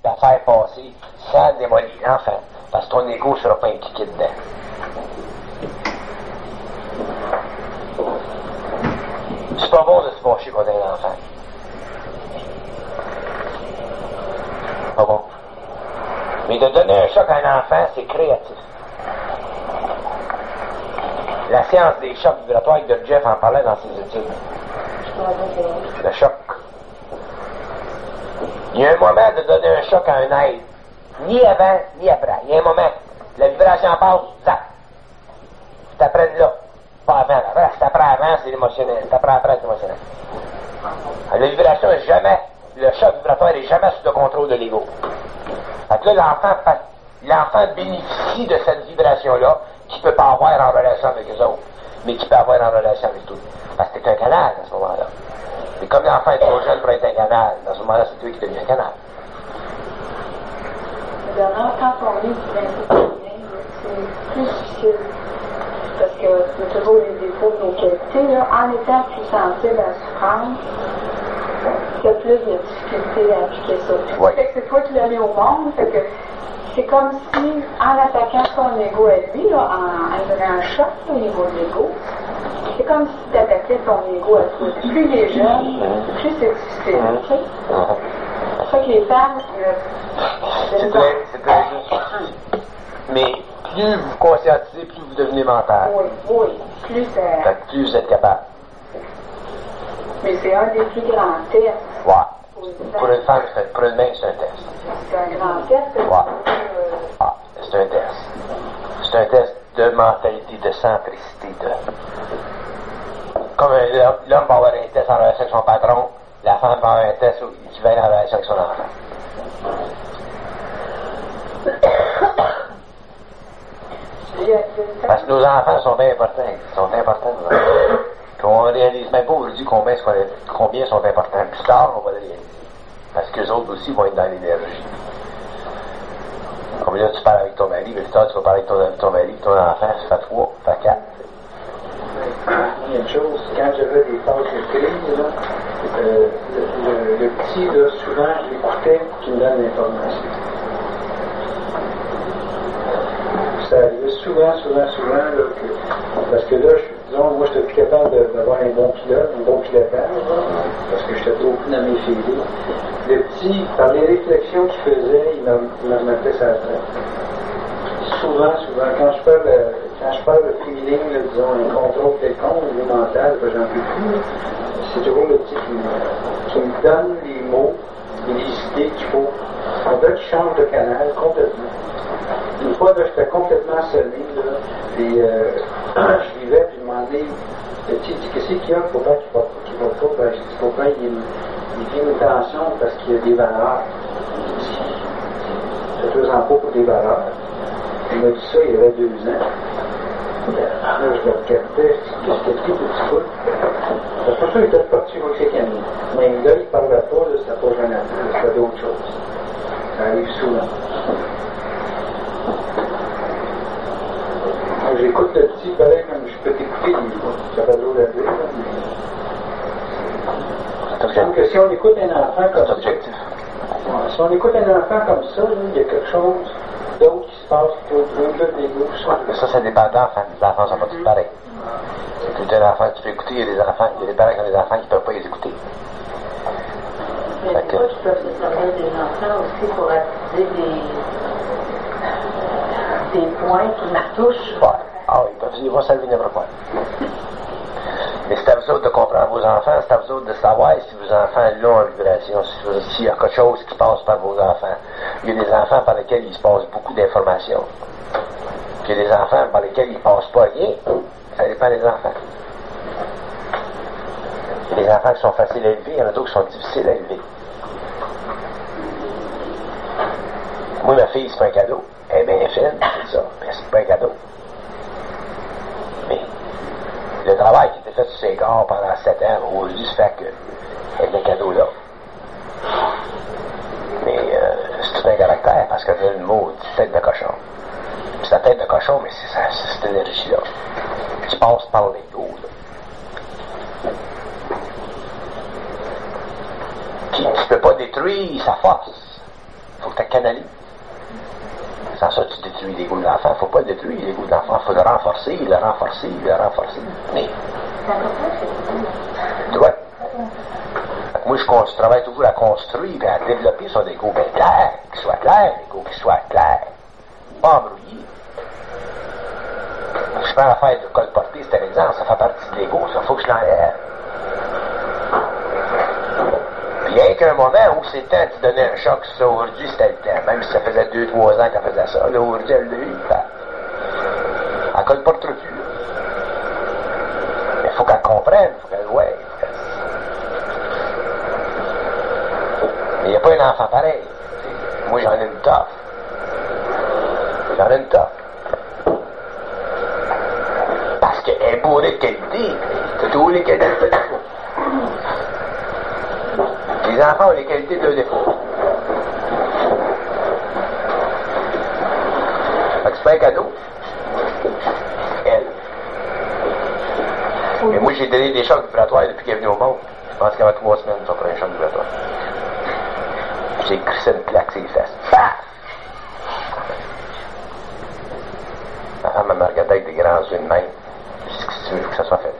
à faire passer sans démolir l'enfant, parce que ton ego ne sera pas impliqué dedans. C'est pas bon de se fâcher contre un enfant. Pas bon. Mais de donner un choc à un enfant, c'est créatif. La science des chocs vibratoires de Jeff en parlait dans ses études. Le choc. Il y a un moment de donner un choc à un être. Ni avant, ni après. Il y a un moment. La vibration passe, zap. C'est après là. Pas avant. C'est après avant, c'est émotionnel. C'est après c'est émotionnel. La vibration est jamais, le choc vibratoire n'est jamais sous le contrôle de l'ego. Fait que là, l'enfant bénéficie de cette vibration-là qu'il ne peut pas avoir en relation avec les autres, mais qu'il peut avoir en relation avec tout. Parce que c'est un canal à ce moment-là. Et comme l'enfant est trop jeune pour être un canal, dans ce moment-là, c'est toi qui deviens un canal. Quand on lit du principe c'est plus difficile. Parce que c'est toujours les défauts de nos qualités. En étant plus sensible à la souffrance, il y a plus de difficultés à appliquer ça. Oui. Fait que c'est toi qui l'as mis au monde. Fait que c'est comme si, en attaquant son ego à lui, là, en donnant un choc au niveau de l'ego, c'est comme si tu attaquais ton ego à toi. Plus il est jeune, plus c'est difficile. Okay? C'est ça que les femmes... c'est très juste. Mais plus vous conscientisez, plus vous devenez mental. Oui. Plus vous êtes capable. Mais c'est un des plus grands tests. Ouais. Pour une femme, pour une main, c'est un test. C'est un grand test. Ouais. C'est un test. C'est un test de mentalité, de centricité. Comme l'homme va avoir un test en relation avec son patron, la femme va avoir un test qui va en relation avec son enfant. Parce que nos enfants sont bien importants. Ils sont importants, nos enfants. Puis on ne réalise même pas aujourd'hui combien sont importants. Plus tard, on va le réaliser. Parce qu'eux autres aussi vont être dans l'énergie. Comme là, tu parles avec ton mari, mais plus tard, tu vas parler avec ton mari, ton enfant, ça fait 3, ça fait 4. Il y a une chose, quand j'avais des phases de crise, là, le petit, là, souvent, je l'écoutais pour qu'il me donne l'information. Ça arrivait souvent, là, parce que là, disons, moi, je n'étais plus capable d'avoir un bon pilotage, là, parce que j'étais trop dans mes filets. Le petit, par les réflexions qu'il faisait, il me remettait sa tête. Souvent, quand je parle de feeling, là, disons, un contrôle quelconque, au niveau mental, j'en peux plus, c'est toujours le petit qui me donne les mots et les idées qu'il faut. On veut qu'il change de canal complètement. Une fois, là, j'étais complètement sonné, là, et je vivais, puis je demandais, le petit dit, qu'est-ce qu'il y a, faut pas qu'il va pas, ben, je dis, faut pas, il vient une tension parce qu'il y a des valeurs. Je faisais en pas pour des valeurs. Il m'a dit ça, il y avait 2 ans. Là, je le regardais, je dis, qu'est-ce qu'il y a de petit bout? C'est pour ça qu'il était parti avec ses amis. Mais là, il ne parlait pas, là, c'était pas Jonathan, c'était d'autres choses. Ça arrive souvent. Donc, j'écoute le petit, pareil, comme je peux t'écouter, ça va drôle à dire, mais... Donc, si on écoute un enfant comme ça, si on écoute un enfant comme ça, là, il y a quelque chose d'autre qui se passe au-delà des goûts. Ça dépend d'enfants. Les enfants ne sont pas tous pareils. C'est un enfant que tu peux écouter, il y a des enfants, il y a des parents qui ont des enfants qui ne peuvent pas les écouter. Mais des fois, tu peux se servir des enfants aussi pour attiser des points qui me touchent. Ouais. Ah oui, ils vont servir n'importe quoi. Mais c'est à vous autres de comprendre vos enfants, c'est à vous autres de savoir si vos enfants l'ont en vibration, s'il y a quelque chose qui passe par vos enfants. Il y a des enfants par lesquels il se passe beaucoup d'informations. Puis il y a des enfants par lesquels il ne passe pas rien. Ça dépend des enfants. Il y a des enfants qui sont faciles à élever, il y en a d'autres qui sont difficiles à élever. Moi, ma fille, c'est pas un cadeau. Elle est bien fine, c'est ça, mais c'est pas un cadeau. Mais le travail qui était fait sur ses corps pendant 7 ans, aujourd'hui, ça fait qu'elle est un cadeau là. Mais c'est tout un caractère, parce qu'elle a le mot tête de cochon. Puis sa tête de cochon, mais c'est cette énergie-là qui passe par l'ego. Qui ne peut pas détruire sa force. faut que tu canalises. Sans ça, tu détruis l'ego de l'enfant. Il ne faut pas le détruire, l'ego de l'enfant. Il faut le renforcer, le renforcer, le renforcer. Mais, tu vois, moi, je travaille toujours à construire et à développer son ego bien clair, qu'il soit clair, l'ego qu'il soit clair. Pas embrouillé. Je prends l'affaire de colporter, c'est un exemple, ça fait partie de l'ego, ça, faut que je l'enlève. Bien qu'à un moment où c'était de donner un choc, ça aujourd'hui c'était le temps, même si ça faisait 2-3 ans qu'elle faisait ça, là aujourd'hui elle l'a eu, elle colporte plus. Mais il faut qu'elle comprenne, il faut qu'elle voie. Mais il n'y a pas un enfant pareil. Moi j'en ai une toffe. J'en ai une toffe. Parce qu'elle est bourrée de qualité. C'est tous les qualités de défaut. Les enfants ont les qualités de défaut. Fait que c'est pas un cadeau. Elle. Mais moi j'ai donné des chocs vibratoires depuis qu'elle est venue au monde. Je pense qu'avant 3 semaines, ça prend un choc vibratoire. J'ai crissé une plaque sur les fesses. Paf! Ma femme m'a regardé avec des grands yeux de même. Je dis que si tu veux que ça soit fait.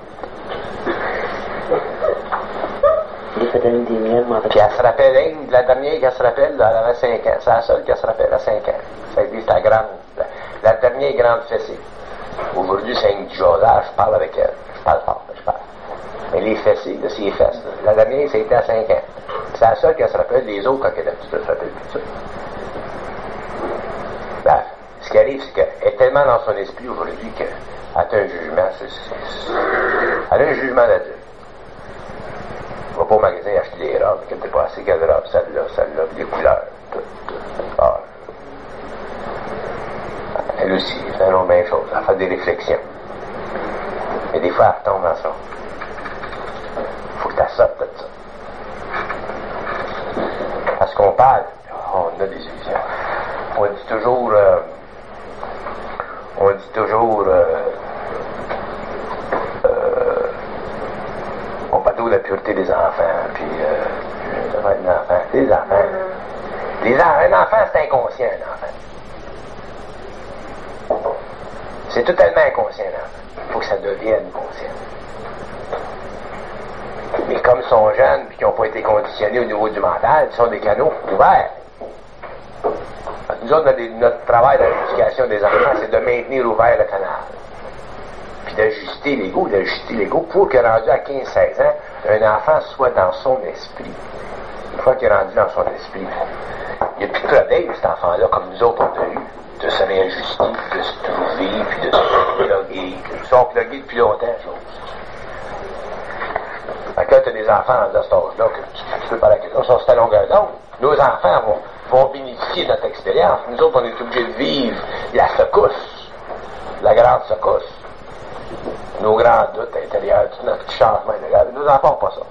Puis elle se rappelle, la dernière qu'elle se rappelle, elle avait 5 ans. C'est la seule qu'elle se rappelle à 5 ans. Ça a été sa grande, la dernière grande fessée. Aujourd'hui, c'est une josage, je parle avec elle. Je parle fort, je parle. Mais les fessées, là, c'est les fesses. Là. La dernière, ça a été à 5 ans. C'est la seule qu'elle se rappelle, les autres, quand elle est petite, elle se rappelle plus de ça. Ben, ce qui arrive, c'est qu'elle est tellement dans son esprit aujourd'hui qu'elle a un jugement. Elle a un jugement d'adulte. On va pas au magasin acheter des robes, qu'elle n'était pas assez, quelle robe, celle-là, des couleurs, tout. Ah. Elle aussi, elle fait la même chose, elle fait des réflexions. Et des fois, elle retombe dans ça. Faut que tu sortes de ça. Parce qu'on parle, on a des illusions. On dit toujours, on parle de la pureté des enfants, puis des enfants. Un enfant, c'est inconscient, un enfant. C'est totalement inconscient, un enfant. Il faut que ça devienne conscient. Mais comme ils sont jeunes, puis qu'ils n'ont pas été conditionnés au niveau du mental, ils sont des canaux ouverts. Nous autres, notre travail dans l'éducation des enfants, c'est de maintenir ouvert le canal. Puis d'ajuster l'ego pour que rendu à 15-16 ans, un enfant soit dans son esprit. Une fois qu'il est rendu dans son esprit, il n'y a plus de problème, cet enfant-là, comme nous autres on a eu, de se réajuster, de se trouver, puis de se plugger. Ils sont plugués depuis longtemps, chose. Fait que là, tu as des enfants dans cet âge-là, que tu peux parler avec eux, sont à longueur d'onde. Nos enfants vont bénéficier de notre expérience. Nous autres, on est obligés de vivre la secousse, la grande secousse. Nos grands doutes intérieurs, tout notre petit changement intérieur. Nos enfants n'ont pas ça.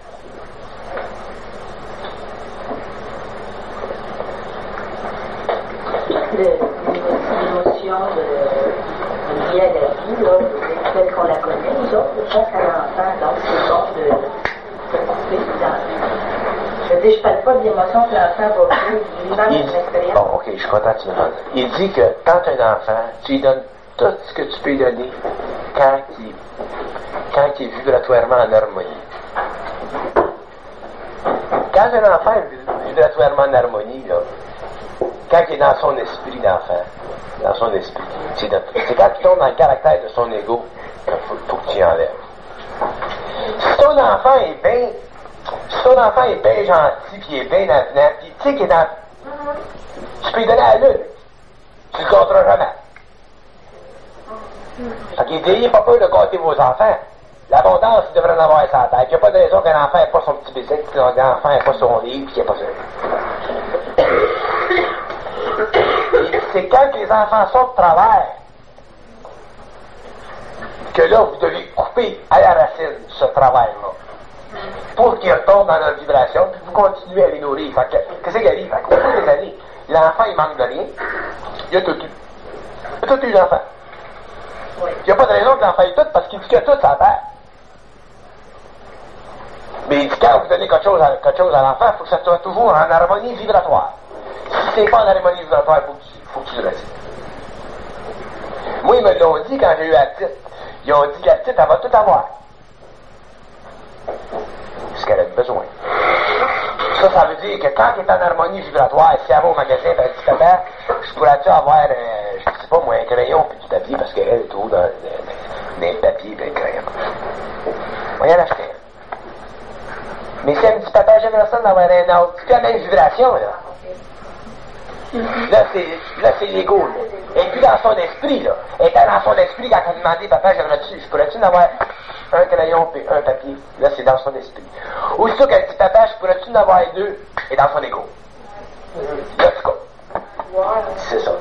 L'émotion de liée à la vie, là, telle qu'on la connaît, nous autres, face à l'enfant, donc c'est bon de couper dans. Je veux dire, je parle pas de l'émotion que l'enfant va vivre lui-même son expérience. Bon, ok, je suis content que tu me donnes. Il dit que quand un enfant, tu lui donnes tout ce que tu peux lui donner quand il est vibratoirement en harmonie. Quand un enfant est vibratoirement en harmonie, là, quand il est dans son esprit d'enfant, dans son esprit, c'est quand il tombe dans le caractère de son ego qu'il faut que tu enlèves. Si ton enfant est bien gentil, puis il est bien avenant, puis tu sais qu'il est dans... Tu peux lui donner à la lune. Tu le gâteras jamais. Fait qu'il dit, pas peur de gâter vos enfants. L'abondance, il devrait en avoir sa tête. Il n'y a pas de raison qu'un enfant n'ait pas son petit bicycle, qu'un enfant n'ait pas son livre, puis qu'il n'ait pas ça. C'est quand les enfants sont de travers que là, vous devez couper à la racine ce travail-là. Pour qu'ils retournent dans leur vibration, puis vous continuez à les nourrir. Fait que, qu'est-ce qu'il arrive? Au cours des années, l'enfant, il manque de rien. Il a tout eu. Il a tout eu, l'enfant. Il n'y a pas de raison que l'enfant ait tout, parce qu'il dit qu'il a tout sa terre. Mais il dit quand vous donnez quelque chose à l'enfant, il faut que ça soit toujours en harmonie vibratoire. Si c'est pas en harmonie vibratoire, faut que tu le retires. Moi, ils me l'ont dit quand j'ai eu la petite. Ils ont dit, la petite, elle va tout avoir. Ce qu'elle a besoin. Ça veut dire que quand elle est en harmonie vibratoire, si elle va au magasin et elle dit, papa, je pourrais-tu avoir, je sais pas moi, un crayon puis du papier, parce qu'elle est tout dans le papier et le crayon. On va y en acheter un. Mais si elle me dit, papa, j'aimerais ça d'avoir un autre, c'est la même vibration, là. Là, c'est l'ego, là. Et puis dans son esprit, là. Elle était dans son esprit quand elle demandait, papa, je pourrais-tu en avoir un crayon et un papier? Là, c'est dans son esprit. Aussitôt qu'elle dit, papa, je pourrais-tu en avoir deux? Et dans son ego. Là, tu comprends. C'est ça.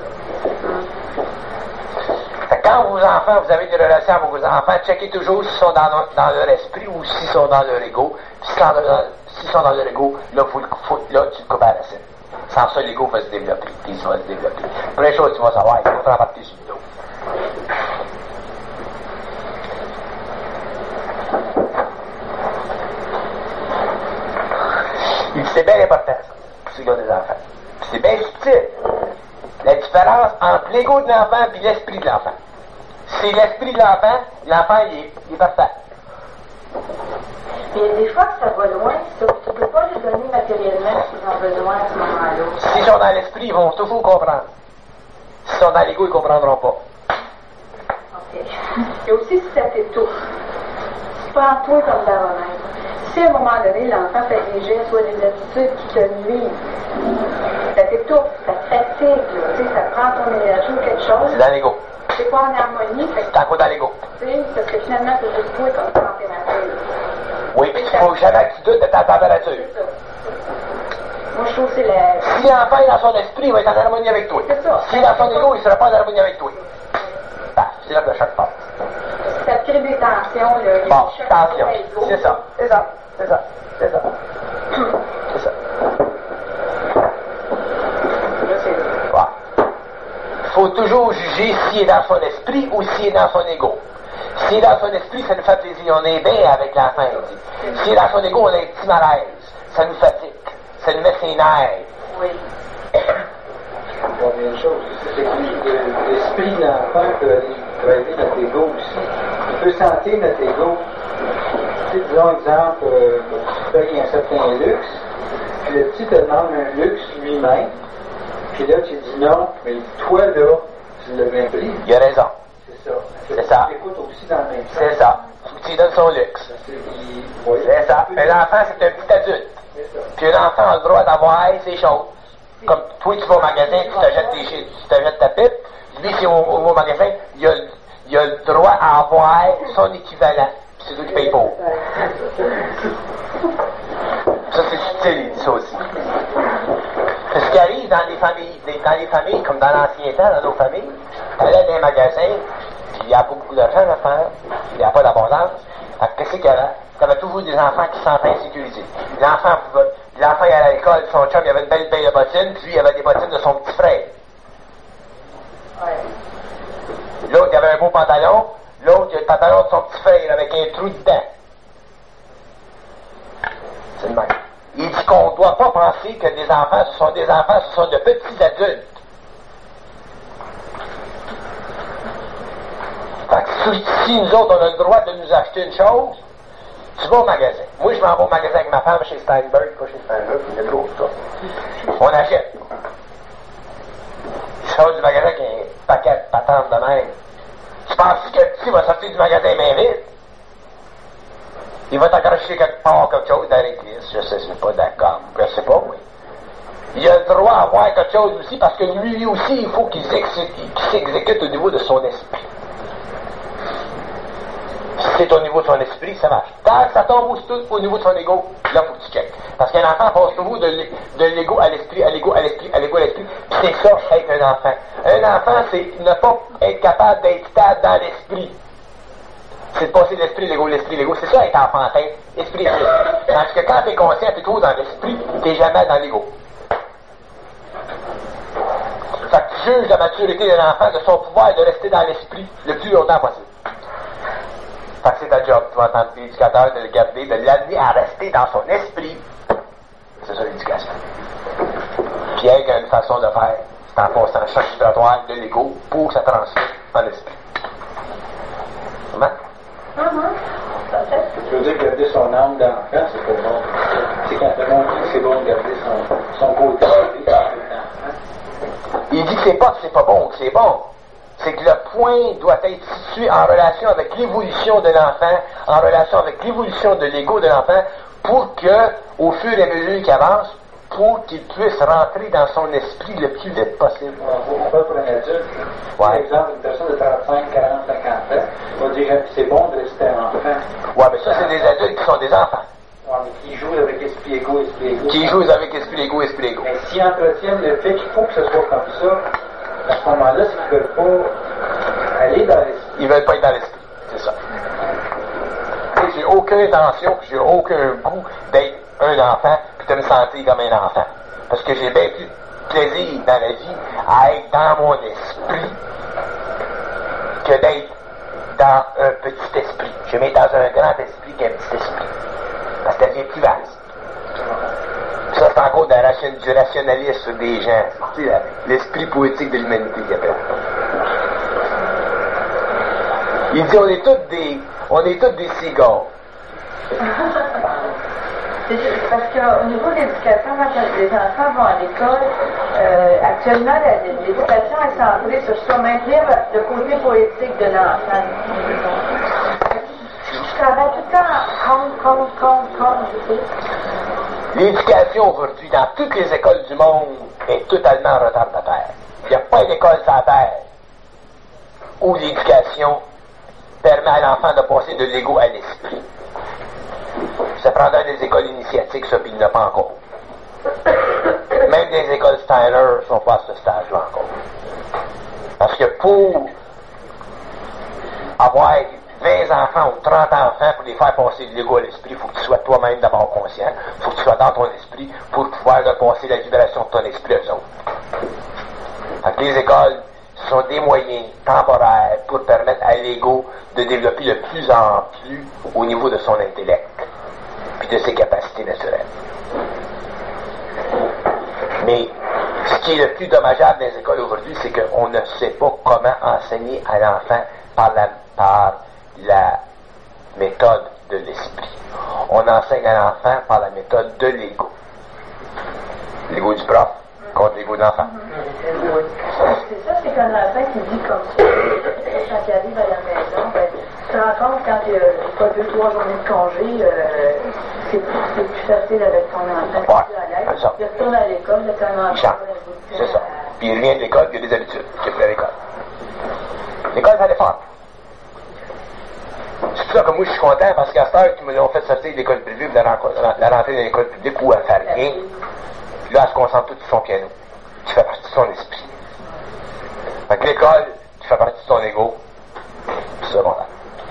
Quand vos enfants, vous avez des relations avec vos enfants, checkez toujours s'ils sont dans leur esprit ou s'ils sont dans leur ego. S'ils sont dans leur ego, là, là tu te coupes à la scène. Sans ça, l'ego va se développer. Puis il va se développer. Première chose, tu vas savoir, il faut faire partie sur le dos. C'est bien important, ça, pour ceux qui ont des enfants. C'est bien subtil. La différence entre l'ego de l'enfant et l'esprit de l'enfant. C'est l'esprit de l'enfant, il est parfait. Il y a des fois que ça va loin, ça. Tu ne peux pas lui donner matériellement ce qu'ils ont besoin à ce moment-là. S'ils sont dans l'esprit, ils vont toujours comprendre. S'ils sont dans l'ego, ils ne comprendront pas. OK. Et aussi, si ça t'étouffe, tu prends toi comme baromètre. Si à un moment donné, l'enfant fait des gestes ou des attitudes qui te nuisent, ça t'étouffe, ça te fatigue, là, tu sais, ça prend ton énergie ou quelque chose. C'est dans l'ego. C'est pas en harmonie, fait que, C'est encore dans l'ego. tu sais, parce que finalement, c'est juste toi comme température. Oui, puis il ne faut jamais que tu doutes de ta température. C'est ça. Moi, je trouve que c'est la... Si l'enfant est dans son esprit, il va être en harmonie avec toi. C'est ça. Si est dans son ego, il ne sera pas en harmonie avec toi. C'est là que le choc passe. Ça crée des tensions, là. Il y a Bon, des chocs attention. sur l'ego. C'est ça. C'est ça. C'est ça. C'est ça. C'est ça. Là, c'est... Ouais. Il faut toujours juger s'il est dans son esprit ou s'il est dans son ego. S'il est dans son esprit, ça nous fait plaisir. On est bien avec l'enfant, il dit. S'il est dans son ego, on a un petit malaise. Ça nous fatigue. Ça nous met ses nerfs. Oui. Bon, il y a une chose aussi, c'est que l'esprit de l'enfant peut aller travailler notre ego aussi. Il peut sentir notre ego. Tu sais, disons, exemple, tu payes un certain luxe, puis le petit te demande un luxe lui-même, puis là, tu dis non, mais toi, là, tu l'as bien pris. Il a raison. C'est ça. C'est ça. Tu écoutes aussi dans le même sens. C'est ça. Faut que tu lui donnes son luxe. C'est ça. Un enfant, c'est un petit adulte. Puis un enfant a le droit d'avoir ses choses. Comme toi, tu vas au magasin, tu te jettes ta pipe. Lui, qui est au magasin, il a le droit à avoir son équivalent. Puis c'est toi qui payes pour. Ça, c'est subtil, il dit ça aussi. Ce qui arrive dans les familles, comme dans l'ancien temps, dans nos familles, tu allais dans un magasin, puis il n'y a pas beaucoup d'argent à faire, il n'y a pas d'abondance. Qu'est-ce qu'il y avait? Tu avais toujours des enfants qui se sentaient insécurisés. L'enfant il allait à l'école, son chum, il avait une belle paire de bottines, puis il avait des bottines de son petit frère. Ouais. L'autre, il avait un beau pantalon, l'autre, il a le pantalon de son petit frère avec un trou dedans. C'est le même. Il dit qu'on ne doit pas penser que des enfants, ce sont de petits adultes. Fait que si nous autres, on a le droit de nous acheter une chose, tu vas au magasin. Moi, je m'en vais au magasin avec ma femme chez Steinberg, pas chez Steinberg, il y a trop ça. On achète. Il sort du magasin avec un paquet de patentes de même. Tu penses que le petit va sortir du magasin bien vite? Il va t'accrocher quelque part quelque chose dans les cuisses. Je suis pas d'accord. Je sais pas, oui. Il a le droit à avoir quelque chose aussi parce que lui aussi, il faut qu'il s'exécute au niveau de son esprit. Si c'est au niveau de son esprit, ça marche. Quand ça tombe au niveau de son ego, là, il faut que tu checkes. Parce qu'un enfant passe toujours de l'ego à l'esprit, à l'ego, à l'esprit, à l'ego, à l'esprit. Puis c'est ça, être un enfant. Un enfant, c'est ne pas être capable d'être stable dans l'esprit. C'est de passer de l'esprit, l'ego, l'esprit, l'ego. C'est ça, être enfantin. Esprit, esprit. Parce que quand t'es conscient, t'es toujours dans l'esprit, t'es jamais dans l'ego. Fait que tu juges la maturité d'un enfant de son pouvoir de rester dans l'esprit le plus longtemps possible. Fait que c'est ta job, tu vas entendre l'éducateur de le garder, de l'amener à rester dans son esprit. C'est ça l'éducation. Puis avec une façon de faire, c'est en passant le choc vibratoire de l'ego pour que ça transmette en esprit. Comment? Je veux dire, garder son âme d'enfant, c'est pas bon. C'est quand le monde dit que c'est bon de garder son côté d'enfant. Il dit que c'est pas bon, que c'est bon. C'est que le point doit être situé en relation avec l'évolution de l'enfant, en relation avec l'évolution de l'ego de l'enfant, pour que, au fur et à mesure qu'il avance, pour qu'il puisse rentrer dans son esprit le plus vite possible. Pas pour un adulte. Par exemple, une personne de 35, 40, 50 ans va dire que c'est bon de rester un enfant. Ouais, mais ça, c'est des adultes qui sont des enfants. Ouais, mais qui jouent avec esprit égo. Qui jouent avec esprit égo. Mais s'ils entretiennent le fait qu'il faut que ce soit comme ça, à ce moment-là, c'est qu'ils ne veulent pas aller dans l'esprit. Ils veulent pas être dans l'esprit, c'est ça. Et j'ai aucune intention, j'ai aucun goût d'être un enfant puis de me sentir comme un enfant. Parce que j'ai bien plus de plaisir dans la vie à être dans mon esprit que d'être dans un petit esprit. Je mets dans un grand esprit qu'un petit esprit. Parce que la vie est plus vaste. Ça, c'est encore du rationalisme des gens. Tu sais, l'esprit poétique de l'humanité qu'il appelle. Il dit on est tous des cigares. Parce qu'au niveau de l'éducation, quand les enfants vont à l'école, actuellement, l'éducation est centrée sur ça, maintenir le côté poétique de l'enfant. Je travaille tout le temps contre. L'éducation aujourd'hui, dans toutes les écoles du monde, est totalement retardataire. Il n'y a pas d'école sur la terre où l'éducation permet à l'enfant de passer de l'ego à l'esprit. Ça prendrait des écoles initiatiques, ça, puis il n'y en a pas encore. Même des écoles Steiner ne sont pas à ce stade-là encore. Parce que pour avoir 20 enfants ou 30 enfants, pour les faire passer de l'ego à l'esprit, il faut que tu sois toi-même d'abord conscient, il faut que tu sois dans ton esprit pour pouvoir leur passer la vibration de ton esprit aux autres. Donc les écoles sont des moyens temporaires pour permettre à l'ego de développer de plus en plus au niveau de son intellect puis de ses capacités naturelles. Mais ce qui est le plus dommageable dans les écoles aujourd'hui, c'est qu'on ne sait pas comment enseigner à l'enfant par la méthode de l'esprit. On enseigne à l'enfant par la méthode de l'ego. L'ego du prof contre l'ego de l'enfant. C'est ça, c'est qu'un enfant qui dit comme ça, quand il arrive à la maison, ben, tu te rends compte quand il n'y a pas 2-3 journées de congé, c'est plus facile avec ton enfant. Ouais, c'est ça. Il retourne à l'école, c'est un enfant. C'est ça. Puis il revient de l'école, il y a des habitudes qu'il a pris à l'école. L'école, ça l'effort. C'est pour ça que moi je suis content parce qu'à cette heure, ils me l'ont fait sortir de l'école privée, de la rentrée dans l'école publique où elle fait rien. Puis là, elle se concentre tout sur son piano. Tu fais partie de son esprit. Fait que l'école, tu fais partie de son ego. C'est secondaire.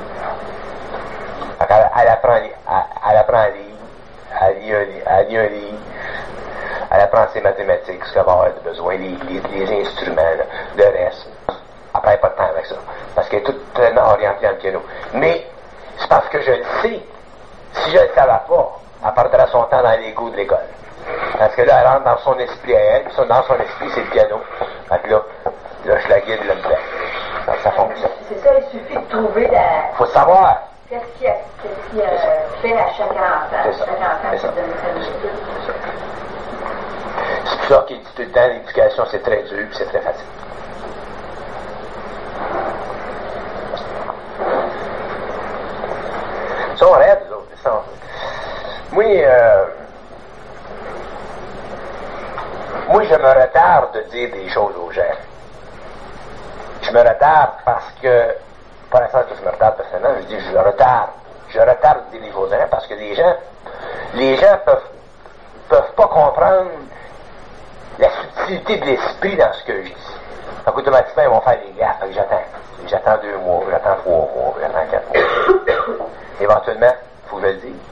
Fait qu'elle apprend à lire un livre, elle apprend ses mathématiques, ce qu'elle va avoir besoin, les instruments, là, le reste. Après, pas de temps avec ça. Parce qu'elle est toute tellement orientée dans le piano. Mais, c'est parce que je le sais. Si je ne le savais pas, elle perdra son temps dans l'ego de l'école. Parce que là, elle rentre dans son esprit à elle, puis dans son esprit, c'est le piano. Donc là, je la guide là-dedans. Donc, ça fonctionne. C'est ça, il suffit de trouver la... Faut savoir. Qu'est-ce qui fait à chaque enfant. C'est ça. Chaque enfant C'est ça. qui donne sa vie. C'est pour ça qu'il dit tout le temps, l'éducation, c'est très dur, puis c'est très facile. Ils sont raides, les autres. Ils sont... Moi, je me retarde de dire des choses aux gens. Je me retarde parce que, pas l'instant que je me retarde personnellement, je dis je retarde de dire des choses aux gens parce que les gens peuvent pas comprendre la subtilité de l'esprit dans ce que je dis. Donc, automatiquement, ils vont faire des gaffes. J'attends 2 mois, j'attends 3 mois, j'attends 4 mois. Éventuellement, il faut que je le dise.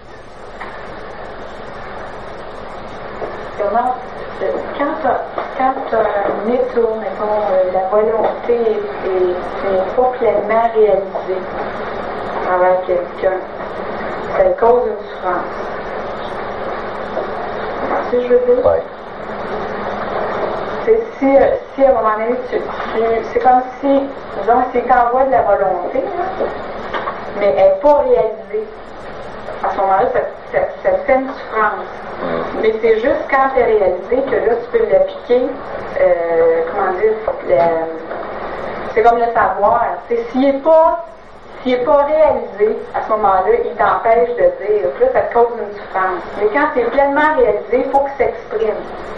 Quand un étau, mettons, la volonté est pas pleinement réalisée envers quelqu'un, ça cause une souffrance. Tu sais, je veux dire? Oui. Si à un moment donné, c'est comme si, disons, s'il t'envoie de la volonté, là, mais elle n'est pas réalisée, à ce moment-là, ça fait une souffrance. Mais c'est juste quand elle est réalisée que là, tu peux l'appliquer, comment dire, c'est comme le savoir. S'il n'est pas réalisé, à ce moment-là, il t'empêche de dire, là, ça te cause une souffrance. Mais quand c'est pleinement réalisé, il faut que ça s'exprime.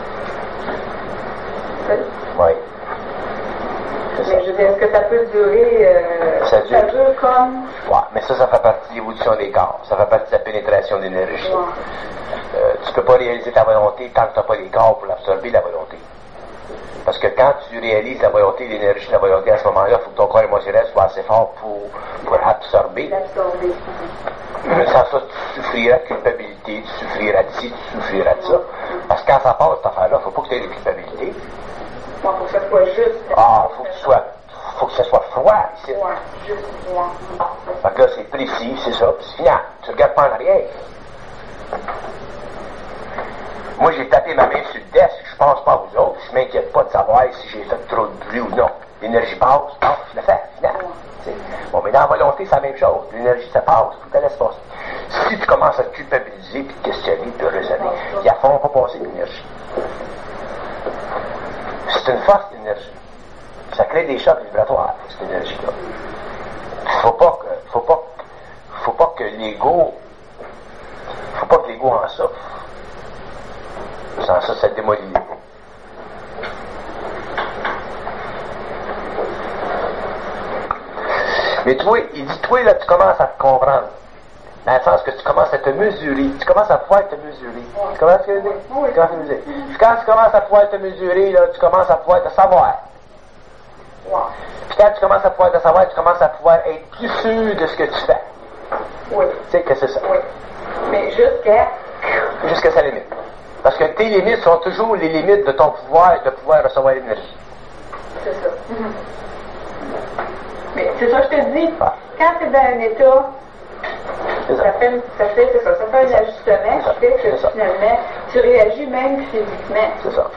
Oui. Mais je veux dire, est-ce que ça peut durer, ça dure comme... Ouais, mais ça fait partie de l'évolution des corps. Ça fait partie de la pénétration d'énergie. Ouais. Tu peux pas réaliser ta volonté tant que tu n'as pas les corps pour absorber la volonté. Parce que quand tu réalises la volonté, l'énergie de la volonté, à ce moment-là, il faut que ton corps émotionnel soit assez fort pour absorber. Sans ça, tu souffriras de culpabilité, tu souffriras de ci, tu souffriras de ça. Parce que quand ça passe, cette affaire-là, il ne faut pas que tu aies de culpabilité. Bon, faut que ça soit juste. Faut que ça soit froid ici. Ouais, juste froid. Fait que là, c'est précis, c'est ça, puis c'est final. Tu ne regardes pas en arrière. Moi, j'ai tapé ma main sur le desk, je pense pas aux autres, je m'inquiète pas de savoir si j'ai fait trop de bruit ou non. L'énergie passe, je le fais, final. Bon, mais dans la volonté, c'est la même chose. L'énergie, ça passe, tout à l'espace. Si tu commences à te culpabiliser, puis te questionner, puis raisonner, il y a fond pas passer l'énergie. C'est une force, l'énergie. Ça crée des chocs vibratoires, cette énergie-là. Faut pas que l'ego en souffre. Sans ça, ça démolit l'ego. Mais toi, il dit, toi, là, tu commences à te comprendre. Dans le sens que tu commences à te mesurer. Tu commences à pouvoir te mesurer. Tu commences à te mesurer. Quand tu commences à pouvoir te mesurer, là, tu commences à pouvoir te savoir. Puis quand tu commences à pouvoir te savoir, tu commences à pouvoir être plus sûr de ce que tu fais. Oui. Tu sais que c'est ça. Oui. Mais jusqu'à sa limite. Parce que tes limites sont toujours les limites de ton pouvoir de pouvoir recevoir l'énergie. C'est ça. Mais c'est ça que je te dis. Ah. Quand tu es dans un état, ça fait un ajustement qui fait que finalement, tu réagis même physiquement. C'est ça.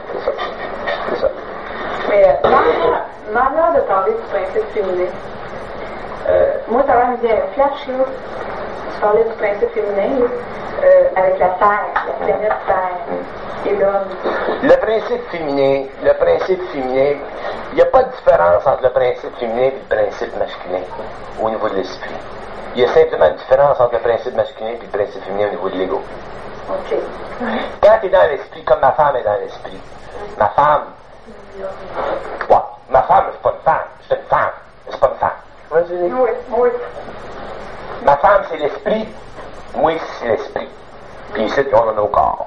Mais malheur de parler du principe féminin. Moi, ça va me dire un flash, là. Tu parlais du principe féminin, là, avec la Terre, la planète Terre et l'homme. Le principe féminin, il n'y a pas de différence entre le principe féminin et le principe masculin au niveau de l'esprit. Il y a simplement une différence entre le principe masculin et le principe féminin au niveau de l'ego. OK. Quand tu es dans l'esprit, comme ma femme est dans l'esprit, ma femme, c'est pas une femme, c'est une femme, c'est pas une femme. Oui. Ma femme, c'est l'esprit, moi, c'est l'esprit. Puis ici, on a nos corps.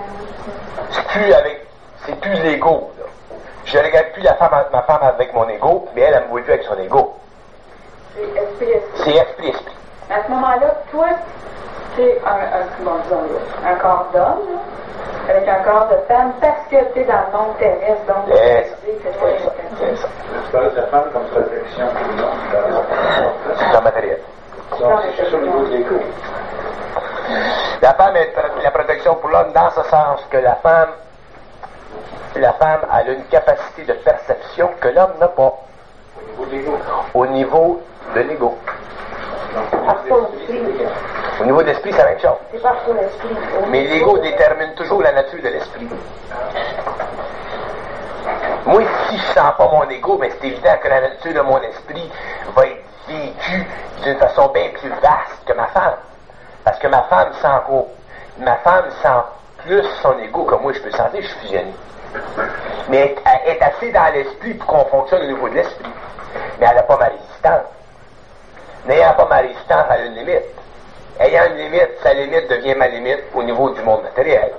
C'est plus l'ego, là. Je regarde plus ma femme avec mon ego, mais elle me voit plus avec son ego. C'est esprit. À ce moment-là, toi, c'est un corps d'homme, avec un corps de femme, parce que tu es dans le monde terrestre, donc c'est ça. Tu parles de la femme comme protection pour le monde. C'est un matériel. Donc, c'est juste au niveau de l'ego. La femme est la protection pour l'homme dans ce sens que la femme a une capacité de perception que l'homme n'a pas. Au niveau de l'ego. Au niveau de l'esprit, c'est la même chose. C'est pas pour l'esprit. Mais l'ego détermine toujours la nature de l'esprit. Moi, si je sens pas mon ego, mais c'est évident que la nature de mon esprit va être vécue d'une façon bien plus vaste que ma femme. Parce que ma femme sent quoi? Ma femme sent plus son ego que moi je peux sentir, je suis fusionné. Mais elle est assez dans l'esprit pour qu'on fonctionne au niveau de l'esprit. Mais elle n'a pas ma résistance. N'ayant pas ma résistance, elle a une limite. Ayant une limite, sa limite devient ma limite au niveau du monde matériel.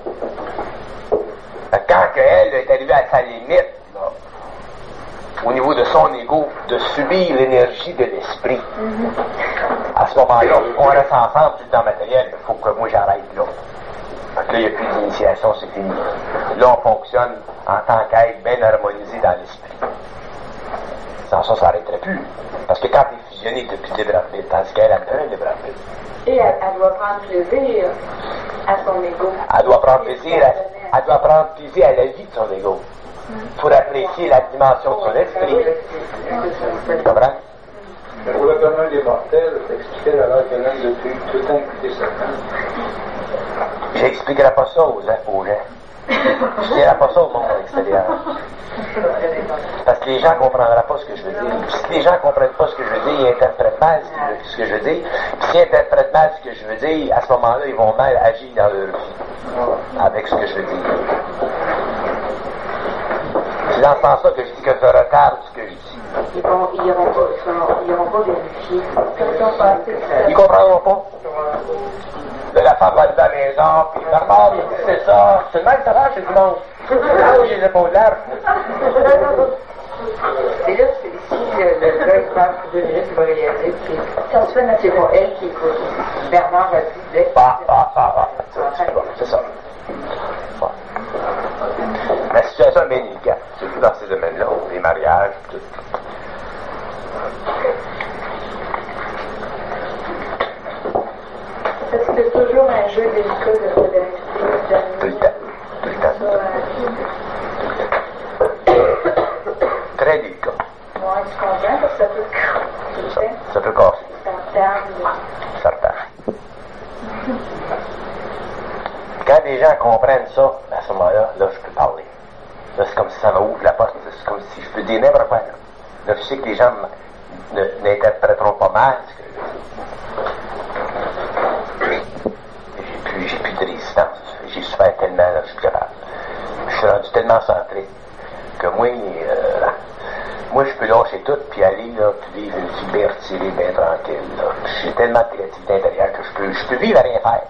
Quand elle est arrivée à sa limite, là, au niveau de son ego, de subir l'énergie de l'esprit, à ce moment-là, on reste ensemble tout dans le matériel, il faut que moi j'arrête là. Fait que là, il n'y a plus d'initiation, c'est fini. Là, on fonctionne en tant qu'être bien harmonisé dans l'esprit. Sans ça, ça n'arrêterait plus. Parce que quand tu es fusionné, tu n'as plus de libre arbitre, tandis qu'elle a un libre arbitre. Et elle doit prendre plaisir à son ego. Elle doit prendre plaisir à la vie de son ego. pour apprécier la dimension de son esprit. Tu comprends? Pour le commun des mortels, t'expliquais alors que l'homme depuis tout le temps écouté Satan. J'expliquerai pas ça aux gens. Je dirai pas ça au monde extérieur. Parce que les gens ne comprendront pas ce que je veux dire. Puis si les gens ne comprennent pas ce que je veux dire, ils interprètent mal ce que je veux dire. Puis s'ils interprètent mal ce que je veux dire, à ce moment-là, ils vont mal agir dans leur vie avec ce que je veux dire. C'est dans ce sens-là que je dis que je retarde ce que je dis. Ils n'iront pas vérifier. Ils comprendront pas. De la femme va aller à la maison, puis Bernard, il dit c'est ça. C'est le même travail chez tout le monde. Ah oui, j'ai les épaules larges. Et là, si le gars il passe 2 minutes, il va réaliser, puis ça se fait, c'est pas elle qui écoute. Bernard va dire, C'est ça. Ouais. La situation est bien délicate, surtout dans ces domaines-là, les mariages, tout. Est-ce que c'est toujours un jeu délicat de fédéralité? Tout le temps. Très délicat. Moi, tu comprends, parce que ça peut, tu sais, Ça peut casser. certain. Quand les gens comprennent ça, à ce moment-là, là, je peux parler. Là, c'est comme si ça m'ouvre la porte. C'est comme si je peux dire n'importe quoi. Là, je sais que les gens n'interpréteront pas mal ce que je dis. J'ai plus de résistance. J'ai souffert tellement, là, je suis capable. Je suis rendu tellement centré que moi, je peux lâcher tout puis aller, là, puis vivre une vie bien retirée, bien tranquille, là. J'ai tellement de créativité intérieure que je peux vivre à rien faire.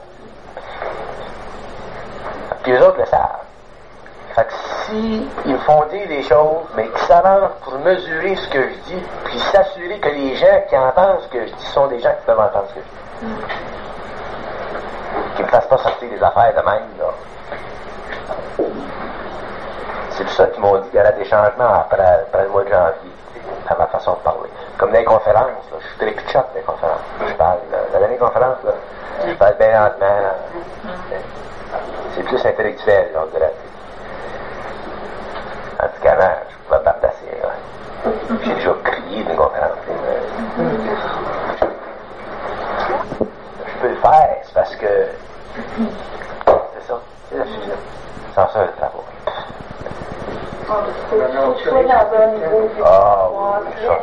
Puis eux autres le savent. Fait que si ils me font dire des choses, mais qu'ils s'avancent pour mesurer ce que je dis, puis s'assurer que les gens qui entendent ce que je dis sont des gens qui peuvent entendre ce que je dis. Qu'ils ne me fassent pas sortir des affaires de même, là. C'est pour ça qu'ils m'ont dit qu'il y aurait des changements après le mois de janvier, à ma façon de parler. Comme dans les conférences, là, je suis très pitchot dans les conférences. Je parle, dans les conférences, là, je parle bien lentement, là. C'est plus intellectuel, on dirait. En tout cas, avant, je pouvais bardasser, là. J'ai déjà crié d'une conférence. Je peux le faire, c'est parce que c'est ça, c'est la fusion. Sans ça, le travail. Tu sois dans un niveau. Ah oui, ça.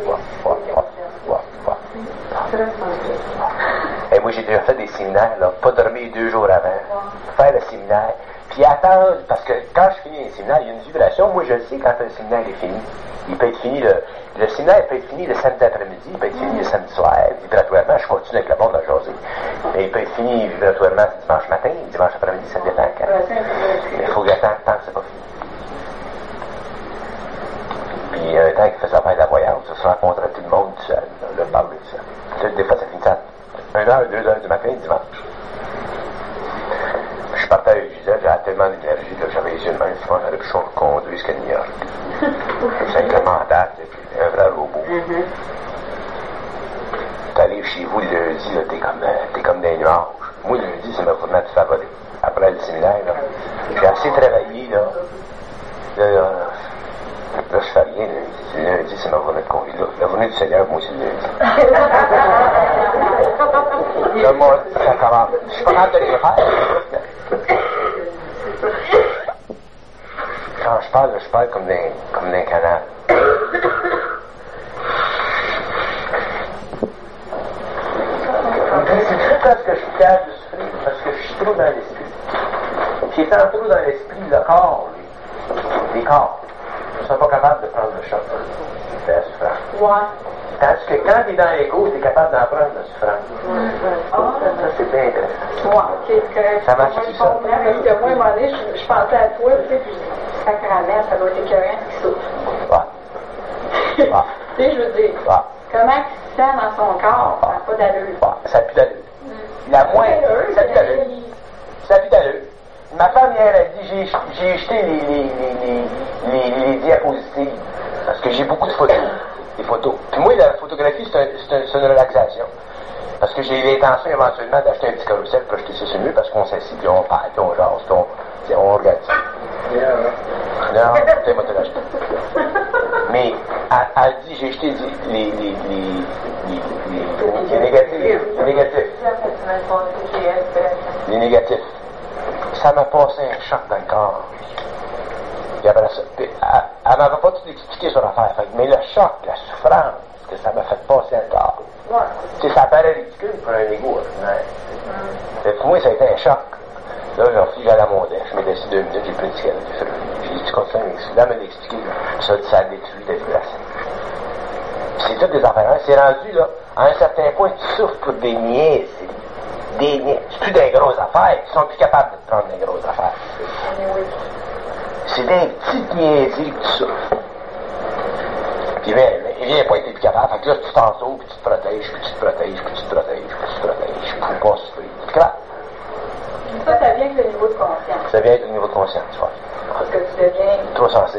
Et moi, j'ai déjà fait des séminaires, là, pas dormir 2 jours avant, faire le séminaire, puis attendre, parce que quand je finis un séminaire, il y a une vibration. Moi, je le sais quand un séminaire est fini. Il peut être fini, le séminaire peut être fini le samedi après-midi, il peut être fini le samedi soir, vibratoirement, je continue avec le monde à jaser. Mais il peut être fini vibratoirement dimanche matin, dimanche après-midi, ça dépend quand. Mais il faut attendre tant que c'est pas fini. Puis un temps qu'il fait sa faire de la voyance, ça se rencontrait tout le monde tout seul, le parler tout seul. Des fois, ça finit à 1h, 2h du matin, dimanche. Je partais avec Gisèle, j'avais tellement d'énergie que j'avais les yeux de même, souvent j'aurais pu conduire jusqu'à New York. C'est incrémental, c'est un vrai robot. T'arrives chez vous le lundi, là, t'es comme des nuages. Moi, le lundi, ça m'a vraiment tout favoré. Après le séminaire, là, j'ai assez travaillé, là. Là, je fais rien, le lundi, c'est ma journée de congé. La journée du Seigneur, moi aussi, le lundi. Là, moi, ça commence. Je suis pas capable de les faire. Quand je parle comme d'un canal. C'est très parce que je suis capable de souffrir, parce que je suis trop dans l'esprit. Puis étant trop dans l'esprit, le corps, les corps, ne sont pas capables de prendre le choc de la souffrance. Ouais. Tandis que quand tu es dans l'ego, tu es capable d'en prendre la souffrance. Ça, c'est bien intéressant. Ouais, ok, correct. Ça marche Moi, tout je ça. comprends, parce que moi, à un moment donné, je pensais à toi, tu sais, puis sacrément, ça doit être écœurant qui souffre. Ouais. Ouais. Tu sais, je veux dire, Ouais. comment il se sent dans son corps, ça n'a pas d'allure. Ouais. Ça pue d'allure. La moindre, ça pue d'allure. Ça pue d'allure. Ma femme, hier, elle dit, j'ai jeté les diapositives, parce que j'ai beaucoup de photos. Des photos. Puis moi, la photographie, c'est une relaxation. Parce que j'ai l'intention éventuellement d'acheter un petit carrousel pour acheter ça sur le mur, parce qu'on s'assit, puis on parle, puis on jase, puis on regarde ça. non, c'est moi te l'acheter. Mais elle dit, j'ai jeté les négatifs. Les négatifs. Les négatifs. Ça m'a passé un choc dans le corps. Puis après ça, elle m'avait pas tout expliqué sur l'affaire. Mais le choc, la souffrance que ça m'a fait passer le corps. Tu sais, ça paraît ridicule pour un égo. Pour moi, ça a été un choc. Là, j'ai refusé à la montagne. Je m'étais assis 2 minutes, j'ai pris le ciel. J'ai dit, tu continues avec ça. Là, elle m'a expliqué, ça détruit des vibrations. C'est toutes des affaires. C'est rendu, là, à un certain point, tu souffres pour des niaiseries. C'est plus des grosses affaires. Ils sont plus capables de te prendre des grosses affaires. C'est des petites niaiseries que tu souffres. Puis il vient un point que tu n'es plus capable. Fait que là, tu t'en sauves, puis tu te protèges, puis tu te protèges, puis tu te protèges, puis tu te protèges, pour pas souffrir. C'est grave. Ça vient avec le niveau de conscience. Ça vient avec le niveau de conscience, tu vois. Parce que tu deviens... Trop sensible.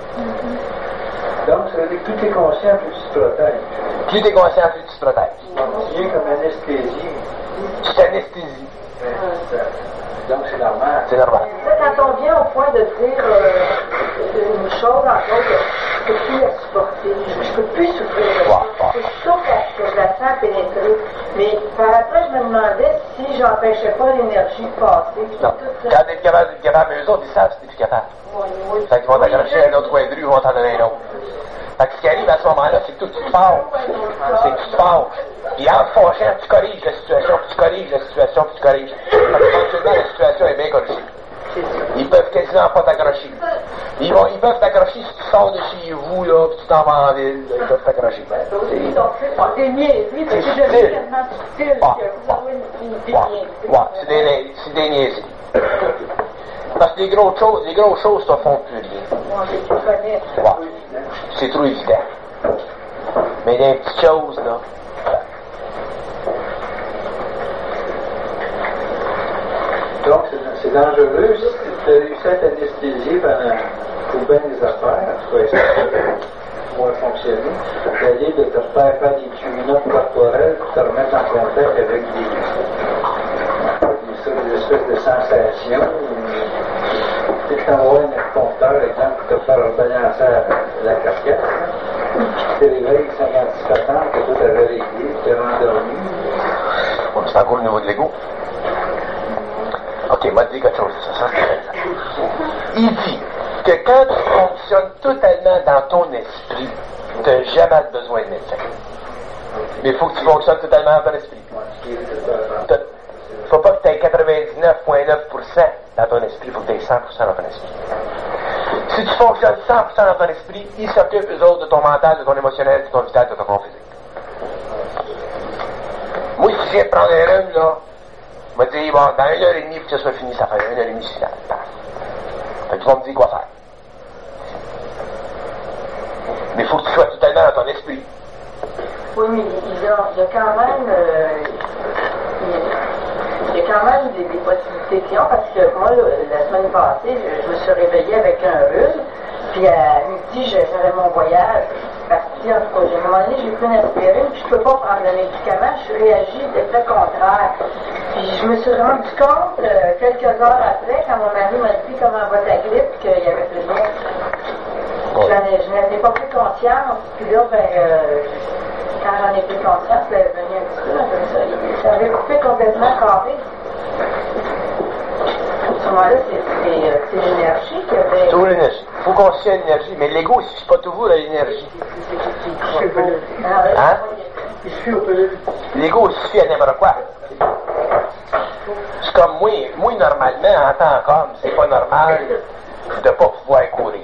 Donc, ça veut dire que plus tu es conscient, plus tu te protèges. Plus tu es conscient, plus tu te protèges. C'est bien comme anesthésie. Tu t'anesthésies. Donc, c'est normal. C'est normal. Ça, quand on vient au point de dire une chose, entre autres, je ne peux plus la supporter, je ne peux plus souffrir. Je souffre que je la sens pénétrer. Mais par après, je me demandais si j'empêchais pas l'énergie de passer. Non. Quand tu es capable, eux autres, ils savent si tu es plus capable. Fait qu'ils vont t'accrocher à un autre coin de rue, ils vont t'en donner un autre. Fait que ce qui arrive à ce moment-là, c'est que tu te fâches. C'est que tu te fâches. Puis en te fâchant, tu corriges la situation, puis tu corriges la situation, puis tu corriges. Fait que éventuellement, la situation est bien corrigée. Ils peuvent quasiment pas t'accrocher. Ils peuvent t'accrocher si tu sors de chez vous, là, puis tu t'en vas en ville, ils peuvent t'accrocher. C'est niaiseries, c'est tellement subtil que vous avez une c'est des niaiseries. Parce que les grosses choses, ça font plus rien. C'est trop évident. Mais des petites choses, là. Donc, c'est dangereux si tu as réussi à t'anesthésier pendant bien des affaires, en tout cas, ça moins fonctionner. D'aller de te faire des culottes corporelles pour te remettre en contact avec des espèces de sensations. Tu t'envoies un acupuncteur, exemple, pour te faire rebalancer la carcasse. Tu te réveilles 56 ans que tout avait réglé, tu t'es rendormi. C'est encore au niveau de l'ego. Ok, moi, dis quelque chose, ça c'est intéressant. Il dit que quand tu fonctionnes totalement dans ton esprit, tu n'as jamais besoin de médecin. Mais il faut que tu fonctionnes totalement dans ton esprit. Il ne faut pas que tu aies 99,9% dans ton esprit, il faut que tu aies 100% dans ton esprit. Si tu fonctionnes 100% dans ton esprit, ils s'occupent, eux autres, de ton mental, de ton émotionnel, de ton vital, de ton corps physique. Moi, si je viens de prendre un rhume, là, je me dis, bon, dans 1h30, pour que ça soit fini, ça fait 1h30 final. Fait que tu vas me dire quoi faire. Mais il faut que tu sois totalement dans ton esprit. Oui, mais il y a quand même... il y a quand même des possibilités qui ont, parce que moi, la semaine passée, je me suis réveillée avec un rhume, puis à midi, j'avais mon voyage parti, en tout cas, à un moment donné, j'ai pris une aspirine, puis je peux pas prendre le médicament, je réagis d'effet contraire. Puis je me suis rendu compte, quelques heures après, quand mon mari m'a dit comment va ta grippe, qu'il n'y avait plus rien. Je n'en ai pas pris conscience, puis là, quand j'en ai pris conscience, ça est venu un petit peu, comme ça. Ça avait coupé complètement carré. À ce moment-là, c'est l'énergie qui avait... C'est toujours l'énergie. Il faut qu'on suive l'énergie, mais l'ego, il ne suffit pas toujours à l'énergie. Hein? L'ego, il suffit à n'importe quoi. C'est comme moi, normalement, en tant qu'homme, c'est pas normal de ne pas pouvoir courir.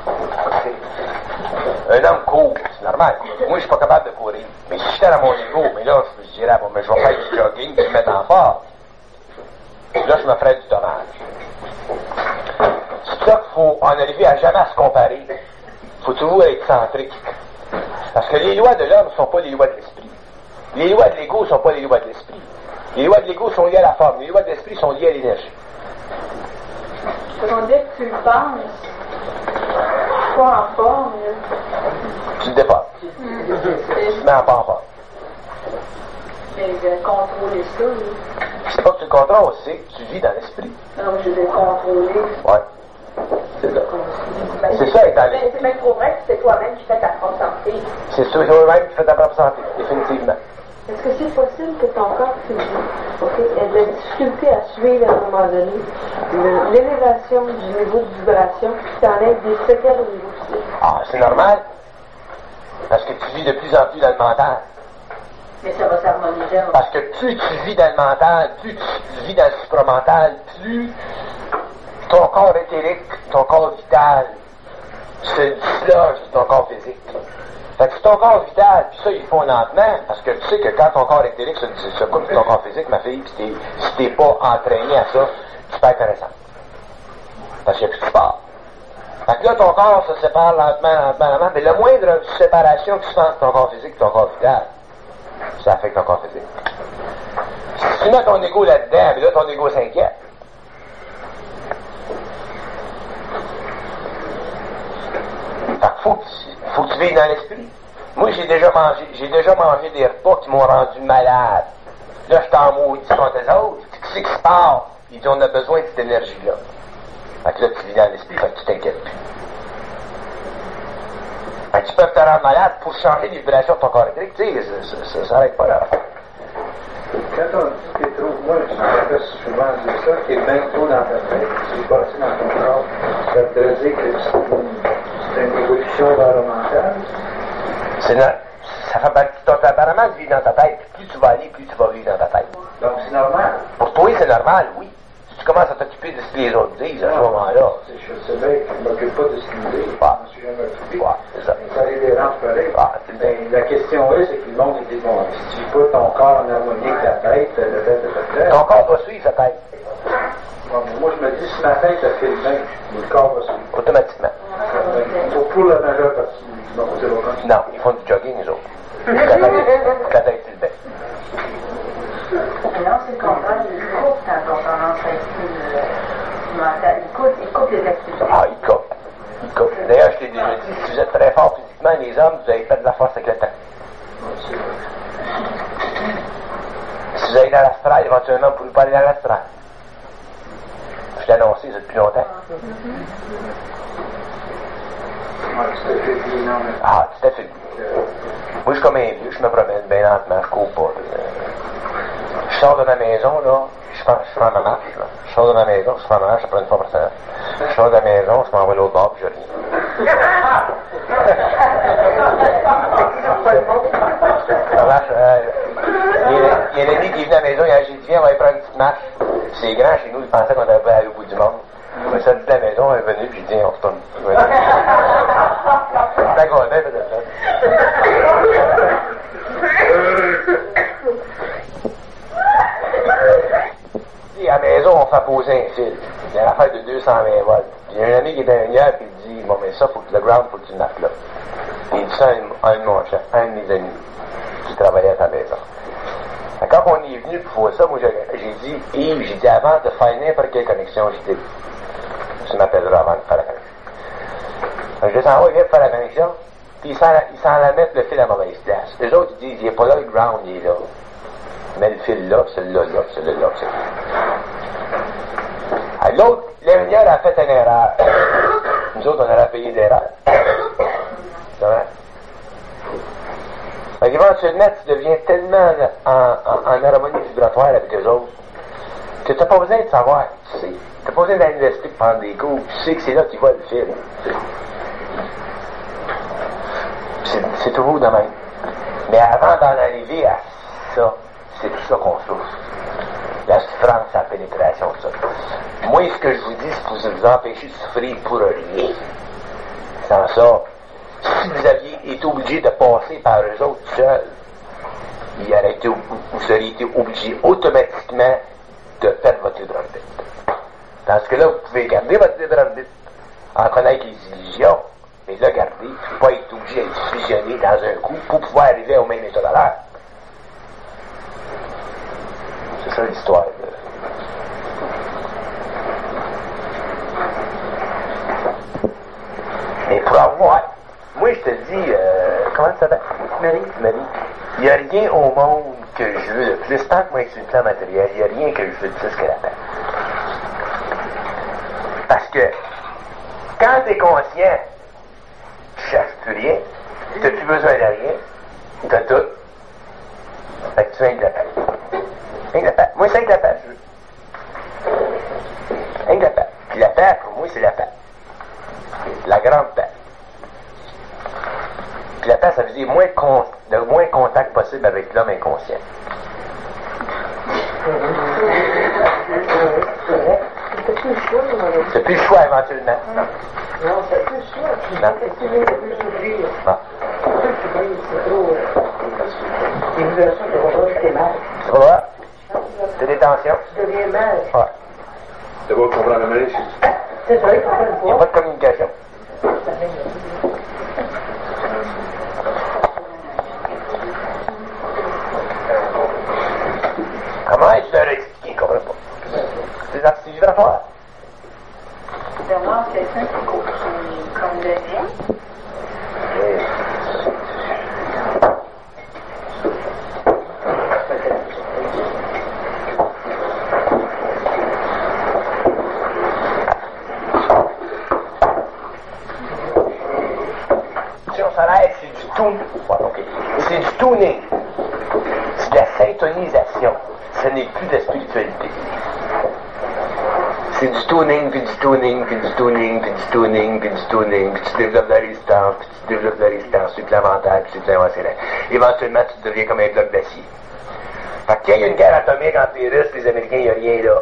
Un homme court, c'est normal. Moi, je suis pas capable de courir. Mais si j'étais à mon niveau, mais là, je me dirais, bon, mais je vais faire du jogging, puis me mettre en forme. Là, je me ferais du dommage. C'est pour ça qu'il faut en arriver à jamais à se comparer. Il faut toujours être centré. Parce que les lois de l'homme ne sont pas les lois de l'esprit. Les lois de l'ego ne sont pas les lois de l'esprit. Les lois de l'ego sont liées à la forme. Les lois de l'esprit sont liées à l'énergie. On dit que tu le penses. Pas en forme, là. Tu le dépasses. Tu te mets en forme. Mais de contrôler ça, là. C'est pas que tu le contrôles, c'est que tu vis dans l'esprit. Non, je vais contrôler. Ouais. C'est ça. C'est ça, être dans l'esprit. C'est même trop vrai que c'est toi-même qui fais ta propre santé. C'est toi-même qui fais ta propre santé, définitivement. Est-ce que c'est possible que ton corps physique ait de la difficulté à suivre à un moment donné l'élévation du niveau de vibration qui t'enlève des séquelles au niveau physique? Ah, c'est normal. Parce que tu vis de plus en plus dans le mental. Mais ça va s'harmoniser. Parce que plus tu vis dans le mental, plus tu vis dans le supramental, plus ton corps éthérique, ton corps vital se disloge de ton corps physique. Fait que si ton corps vital, puis ça il faut lentement, parce que tu sais que quand ton corps éthérique se coupe de ton corps physique, ma fille, puis si t'es pas entraîné à ça, tu perds connaissance. Parce qu'il n'y a plus de sport. Fait que là, ton corps se sépare lentement, mais la moindre séparation que tu sens de ton corps physique et ton corps vital, ça affecte ton corps physique. Si tu mets ton ego là-dedans, mais là, ton ego s'inquiète. Fait que faut que tu vives dans l'esprit. Moi, j'ai déjà mangé des repas qui m'ont rendu malade. Là, je t'en maudis contre les autres. Tu sais que c'est sport. Ils disent, on a besoin de cette énergie-là. Fait que là, tu vis dans l'esprit, fait que tu t'inquiètes plus. Fait que tu peux te rendre malade pour changer les vibrations de ton corps électrique. Tu sais, ça s'arrête pas là. Quand on dit que t'es trop, moi, je m'appelle souvent dire ça, que t'es bien trop dans ta tête, tu es passé dans ton corps, ça veut dire que c'est une évolution vers le mental. Ça fait partie de ton tempérament de vivre dans ta tête. Plus tu vas aller, plus tu vas vivre dans ta tête. Donc c'est normal. Pour toi, c'est normal, oui. Si tu commences à t'occuper de ce que les autres disent à ce moment-là. Je sais bien que je ne m'occupe pas de ce qu'ils me disent. Je me suis jamais occupé. C'est ça. Ça les dérange pareil. Ben, la question est, c'est que le monde dit, bon, si tu vis pas ton corps en harmonie avec ta tête, ton corps va suivre sa tête. Bon, moi, je me dis, si ma tête a fait le bien, le corps va suivre. Automatiquement. Pour la majeure partie du monde, c'est pas. Non, ils font du jogging, les autres. La tête, c'est le bien. Non, c'est le contraire. Ils coupent quand on tendance à être plus mental. Ils coupent les activités. Ah, ils coupent. D'ailleurs, je t'ai déjà dit, si vous êtes très fort physiquement, les hommes, vous avez fait de la force avec le temps. Si vous allez dans l'astral, éventuellement, vous ne pouvez pas aller dans l'astral. Je l'ai annoncé ça depuis longtemps. Ah, tout à fait. Moi, je suis comme un vieux, je me promène bien lentement, je cours pas. Je sors de ma maison, là, je prends ma marche, là. Je sors de ma maison, je prends ma marche, je prends une fois par semaine. Je sors de la maison, je m'en vais à l'autre bord, puis je reviens. Ça marche, il y a un ami qui est venu à la maison, j'ai dit, viens, on va aller prendre une petite marche. C'est grand chez nous, il pensait qu'on avait aller au bout du monde. Je me suis dit de la maison, elle est venue, puis j'ai dit, on retourne. C'est quoi, ben, peut-être ça. À la maison, on fait poser un fil. Il y a une affaire de 220 volts. Il y a un ami qui est ingénieur, puis il dit, bon, mais ça, le ground, faut que tu le mettes là. Puis il dit ça à un de mes amis qui travaillait à ta maison. Quand on est venu pour faire ça, moi, j'ai dit, Yves, j'ai dit, avant de faire n'importe quelle connexion, j'ai dit, tu m'appelleras avant de faire la connexion. Je les envoie, viens pour faire la connexion, puis ils s'en la mettent le fil à mauvaise place. Les autres, ils disent, il n'est pas là, le ground, il est là. Mais le fil là, celui-là, là, celui-là, celui-là. L'autre, l'ingénieur a fait une erreur. Nous autres, on aurait payé d'erreur. C'est vrai? Fait qu'éventuellement, tu deviens tellement en harmonie vibratoire avec eux autres que tu n'as pas besoin de savoir, tu sais. Tu n'as pas besoin d'investir pour prendre des cours, tu sais que c'est là qu'ils voient le fil. C'est toujours de même. Mais avant d'en arriver à ça, c'est tout ça qu'on souffre. La souffrance, la pénétration, ça. Moi, ce que je vous dis, c'est pour vous empêcher de souffrir pour rien. Sans ça, si vous aviez été obligé de passer par eux autres seuls, vous auriez été obligé automatiquement de faire votre libre arbitre. Dans ce cas-là, vous pouvez garder votre libre arbitre, en connaître les illusions, mais là, garder, pas être obligé d'être fusionné dans un coup pour pouvoir arriver au même état de l'air. C'est ça l'histoire. Et pour avoir, moi je te dis, comment ça s'appelle? Marie. Il n'y a rien au monde que je veux de plus, tant que moi sur le plan matériel, il n'y a rien que je veux de plus que la paix. Parce que, quand tu es conscient cherches plus rien, tu n'as plus besoin de rien, tu as tout. Fait que tu fais avec la paix. Avec la paix. Moi, c'est avec la paix, je veux. Avec la paix. Puis la paix, pour moi, c'est la paix. La grande paix. Puis la paix, ça veut dire le moins contact possible avec l'homme inconscient. C'est plus le choix éventuellement. Non, c'est plus ça. Non. Qu'est-ce que tu veux s'ouvrir? Non. C'est trop. L'émulation, c'est pas que t'es mal. Tu vois? C'est des tensions. Tu deviens mal. Ouais. C'est bon, comprendre la mêlée, C'est vrai qu'on fait le Il n'y a pas de communication. Comment est-ce que tu leur expliquer? Je ne comprends pas. C'est difficile à faire. D'abord, quelqu'un qui comme devient. Si on s'arrête, c'est du tuning. C'est du tuning. C'est de la syntonisation. Ce n'est plus de la spiritualité. C'est du tuning, puis du tuning, puis du tuning, puis du tuning, puis du tuning, puis tu développes la résistance, puis tu développes la résistance supplémentaire, puis supplémentaire. Éventuellement, tu deviens comme un bloc d'acier. Fait que quand il y a une guerre atomique entre les Russes et les Américains, il n'y a rien là.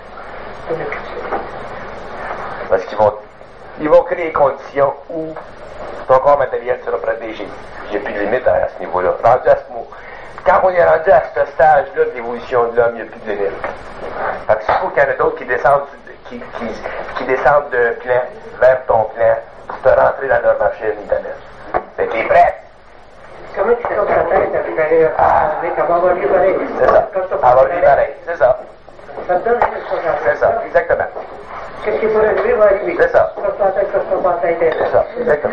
Parce qu'ils vont créer des conditions où ton corps matériel sera protégé. Il n'y a plus de limite à ce niveau-là. Rendu à ce mot. Quand on est rendu à ce stage-là de l'évolution de l'homme, il n'y a plus de limite. Fait que s'il faut qu'il y en a d'autres qui descendent, qui descendent de plan vers ton plan pour te rentrer dans leur machine d'analyse. Fait que t'es prêt? Comment tu tombes ta tête avec avec un bambolier pareil? C'est ça. Alors, lui, pareil. C'est ça. Ça te donne quelque chose à faire. C'est ça. Exactement. Qu'est-ce qui pourrait arriver va arriver. C'est ça. Quand ta tête, quand ta tête. C'est ça. Exactement.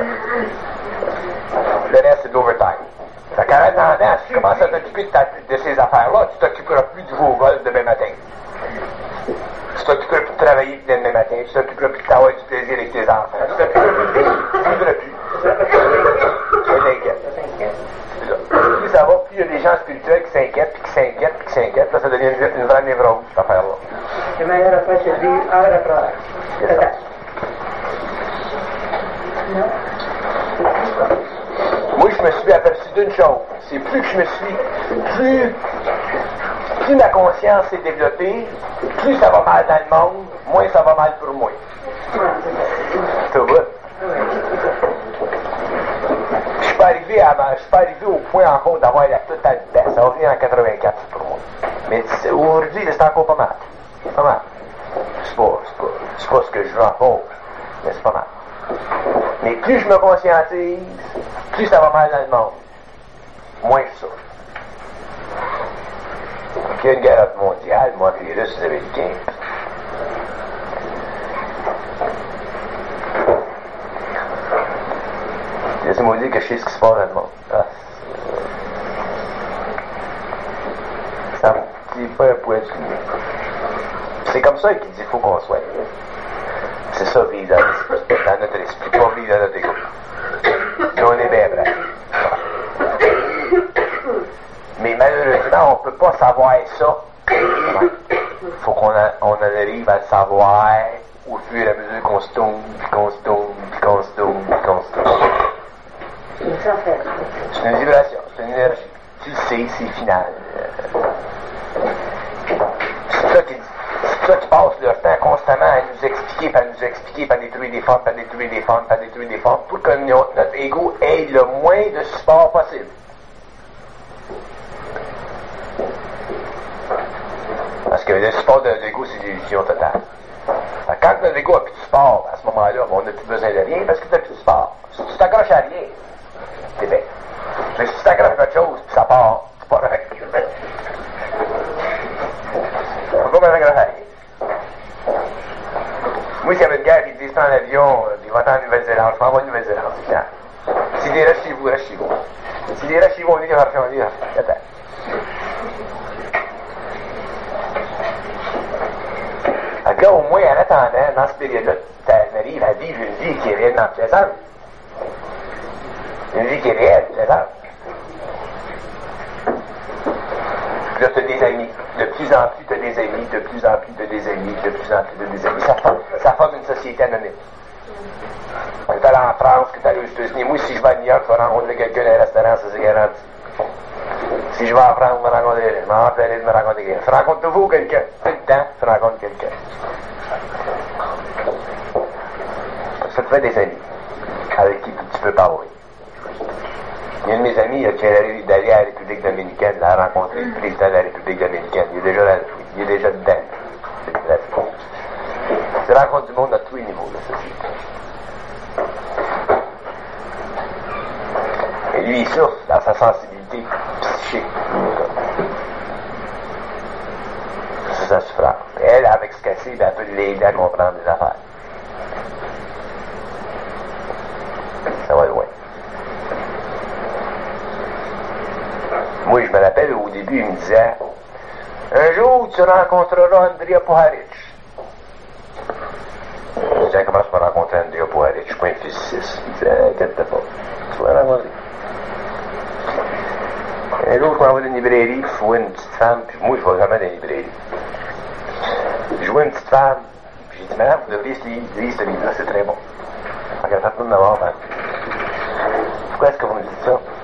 Le reste, c'est de l'overtime. Fait qu'en attendant, si tu commences à t'occuper de ces affaires-là, tu t'occuperas plus du veau-vol demain matin. Tu t'occuperas plus de travailler demain matin. Tu t'occuperas plus d'avoir du plaisir avec tes enfants. Tu t'occuperas plus de vivre plus. C'est inquiète. Plus ça va, plus il y a des gens spirituels qui s'inquiètent, puis qui s'inquiètent, puis qui s'inquiètent. Là, ça devient une vraie névrose, cette affaire-là. Le meilleur après, c'est de vivre heure après heure. C'est ça. Moi, je me suis aperçu d'une chose. C'est plus que je me suis... Plus ma conscience s'est développée, plus ça va mal dans le monde, moins ça va mal pour moi. Tu vois? Je suis pas arrivé au point encore d'avoir la totale dedans. Ça va venir en 84 pour moi. Mais aujourd'hui, c'est encore pas mal. Pas mal. C'est pas ce que je veux encore, mais c'est pas mal. Mais plus je me conscientise, plus ça va mal dans le monde. Moins que ça. Il y a une guerre mondiale, moi, les Russes et les Américains. Laissez-moi dire que je sais ce qui se passe dans le monde. Ça me dit pas un point du tout. C'est comme ça qu'il dit qu'il faut qu'on soit. C'est ça, vivre dans notre esprit, pas vivre dans notre égo. Nous, on est bien bref. Mais malheureusement, on ne peut pas savoir ça. Il faut qu'on en arrive à le savoir au fur et à mesure qu'on se tourne, puis qu'on se tourne, puis qu'on se tourne, puis qu'on se tourne. C'est une vibration, c'est une énergie. Tu le sais, c'est final. C'est ça qui dit. Ça, tu passes leur temps constamment à nous expliquer, à détruire des formes, à détruire des formes, à détruire des formes, pour que notre ego ait le moins de support possible. Parce que le support de l'ego, c'est l'illusion totale. Quand notre ego n'a plus de support, à ce moment-là, on n'a plus besoin de rien parce que tu n'as plus de support. Si tu t'accroches à rien, c'est bien. Mais si tu t'accroches à quelque chose, puis ça part, c'est pas vrai. On ne peut pas m'accrocher à rien. Moi, s'il y avait une guerre qui descend en avion, il va en Nouvelle-Zélande, je m'en vais en Nouvelle-Zélande, c'est clair. S'il est resté chez vous, reste chez vous. S'il est resté chez vous, on dit qu'il va faire un livre. Attends. Là, au moins, en attendant, dans cette période-là, tu arrives à vivre une vie qui est réellement plaisante. Une vie qui est réelle, c'est ça. Puis là, tu as des amis. De plus en plus, tu as des amis, de plus en plus, tu as des amis, de plus en plus, tu as des amis. Ça forme une société anonyme. On est allé en France, que tu es allé aux États-Unis. Moi, si je vais à New York, je vais rencontrer quelqu'un dans un restaurant, ça c'est garanti. Si je vais en France, je vais rencontrer quelqu'un. Tu rencontres toujours quelqu'un. Tout le temps, tu rencontres quelqu'un. Ça te fait des amis avec qui tu peux parler. Il y a un de mes amis qui est d'aller à la République dominicaine, il a rencontré le président de la République dominicaine. Il est déjà dedans. Tu rencontres du monde à tous les niveaux de la société. Et lui, il souffre dans sa sensibilité psychique. C'est sa souffrance. Elle, avec ce qu'elle sait, elle peut l'aider à comprendre les affaires. Ça va loin. Moi, je me rappelle, au début, il me disait « Un jour, tu rencontreras Andrea Puharich. » Je disais « Comment je peux rencontrer Andrea Puharich? Je suis pas un physiciste. » Il disait « Inquiète pas, tu vas rencontrer. » Un jour, je m'en vais dans une librairie, je vois une petite femme, puis moi, je vais jamais dans une librairie. Je vois une petite femme, puis j'ai dit « Madame, vous devriez lire ce livre-là, c'est très bon. » En fait, tout d'abord, pourquoi est-ce que vous me dites ça?